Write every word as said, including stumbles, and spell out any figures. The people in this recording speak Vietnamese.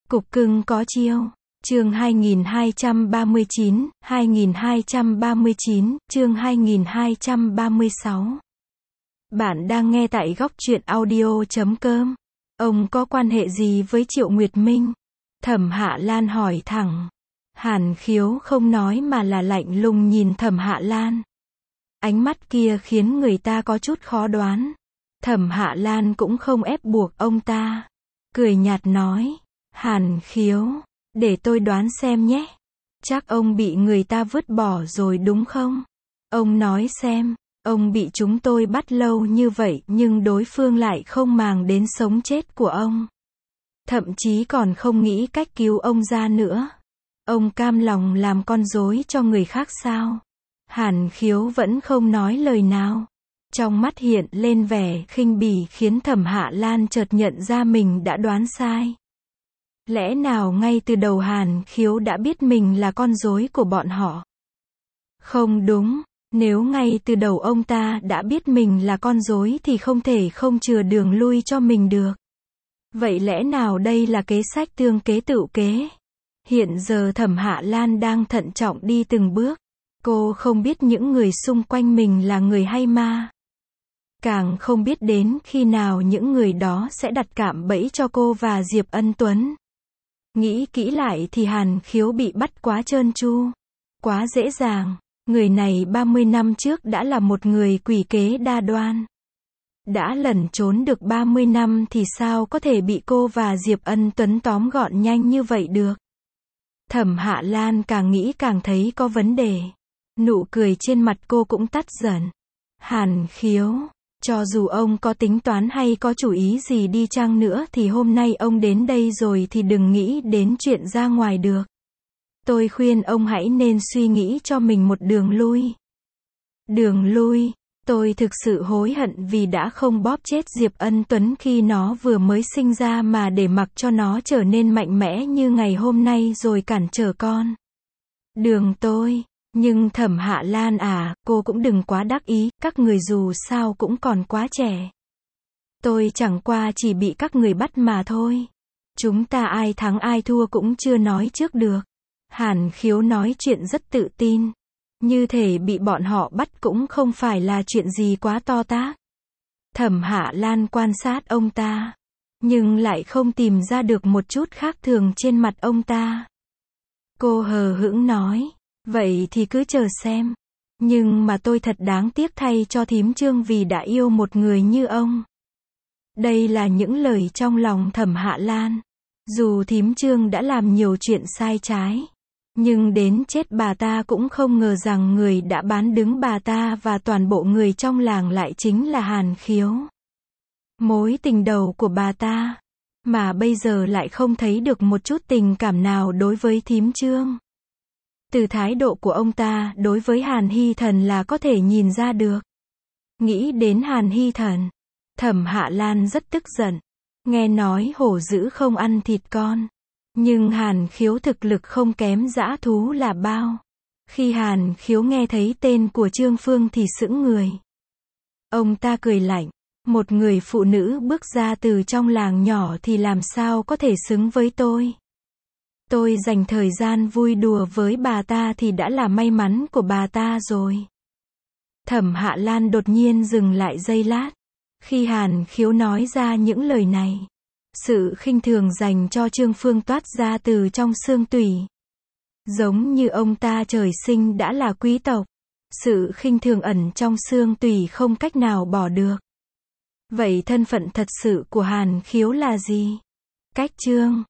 Cục cưng có chiêu. Chương hai nghìn hai trăm ba mươi chín, hai nghìn hai trăm ba mươi chín, chương hai nghìn hai trăm ba mươi sáu. Bạn đang nghe tại góc truyện audio chấm com. Ông có quan hệ gì với Triệu Nguyệt Minh? Thẩm Hạ Lan hỏi thẳng. Hàn Khiếu không nói mà là lạnh lùng nhìn Thẩm Hạ Lan. Ánh mắt kia khiến người ta có chút khó đoán. Thẩm Hạ Lan cũng không ép buộc ông ta. Cười nhạt nói. Hàn Khiếu, để tôi đoán xem nhé. Chắc ông bị người ta vứt bỏ rồi đúng không? Ông nói xem, ông bị chúng tôi bắt lâu như vậy nhưng đối phương lại không màng đến sống chết của ông. Thậm chí còn không nghĩ cách cứu ông ra nữa. Ông cam lòng làm con rối cho người khác sao? Hàn Khiếu vẫn không nói lời nào. Trong mắt hiện lên vẻ khinh bỉ khiến Thẩm Hạ Lan chợt nhận ra mình đã đoán sai. Lẽ nào ngay từ đầu Hàn Khiếu đã biết mình là con rối của bọn họ? Không đúng, nếu ngay từ đầu ông ta đã biết mình là con rối thì không thể không chừa đường lui cho mình được. Vậy lẽ nào đây là kế sách tương kế tựu kế? Hiện giờ Thẩm Hạ Lan đang thận trọng đi từng bước. Cô không biết những người xung quanh mình là người hay ma. Càng không biết đến khi nào những người đó sẽ đặt cạm bẫy cho cô và Diệp Ân Tuấn. Nghĩ kỹ lại thì Hàn Khiếu bị bắt quá trơn tru. Quá dễ dàng. Người này ba mươi năm trước đã là một người quỷ kế đa đoan. Đã lẩn trốn được ba mươi năm thì sao có thể bị cô và Diệp Ân Tuấn tóm gọn nhanh như vậy được? Thẩm Hạ Lan càng nghĩ càng thấy có vấn đề. Nụ cười trên mặt cô cũng tắt dần. Hàn Khiếu, cho dù ông có tính toán hay có chủ ý gì đi chăng nữa thì hôm nay ông đến đây rồi thì đừng nghĩ đến chuyện ra ngoài được. Tôi khuyên ông hãy nên suy nghĩ cho mình một đường lui. Đường lui, tôi thực sự hối hận vì đã không bóp chết Diệp Ân Tuấn khi nó vừa mới sinh ra mà để mặc cho nó trở nên mạnh mẽ như ngày hôm nay rồi cản trở con. Đường tôi. Nhưng Thẩm Hạ Lan à, cô cũng đừng quá đắc ý, các người dù sao cũng còn quá trẻ. Tôi chẳng qua chỉ bị các người bắt mà thôi. Chúng ta ai thắng ai thua cũng chưa nói trước được. Hàn Khiếu nói chuyện rất tự tin. Như thể bị bọn họ bắt cũng không phải là chuyện gì quá to tát. Thẩm Hạ Lan quan sát ông ta, nhưng lại không tìm ra được một chút khác thường trên mặt ông ta. Cô hờ hững nói. Vậy thì cứ chờ xem. Nhưng mà tôi thật đáng tiếc thay cho thím Trương vì đã yêu một người như ông. Đây là những lời trong lòng Thẩm Hạ Lan. Dù thím Trương đã làm nhiều chuyện sai trái, nhưng đến chết bà ta cũng không ngờ rằng người đã bán đứng bà ta và toàn bộ người trong làng lại chính là Hàn Khiếu. Mối tình đầu của bà ta. Mà bây giờ lại không thấy được một chút tình cảm nào đối với thím Trương. Từ thái độ của ông ta đối với Hàn Hy Thần là có thể nhìn ra được. Nghĩ đến Hàn Hy Thần, Thẩm Hạ Lan rất tức giận. Nghe nói hổ dữ không ăn thịt con. Nhưng Hàn Khiếu thực lực không kém dã thú là bao. Khi Hàn Khiếu nghe thấy tên của Trương Phương thì sững người. Ông ta cười lạnh. Một người phụ nữ bước ra từ trong làng nhỏ thì làm sao có thể xứng với tôi. Tôi dành thời gian vui đùa với bà ta thì đã là may mắn của bà ta rồi. Thẩm Hạ Lan đột nhiên dừng lại giây lát. Khi Hàn Khiếu nói ra những lời này, sự khinh thường dành cho Trương Phương toát ra từ trong xương tủy. Giống như ông ta trời sinh đã là quý tộc. Sự khinh thường ẩn trong xương tủy không cách nào bỏ được. Vậy thân phận thật sự của Hàn Khiếu là gì? Cách Trương.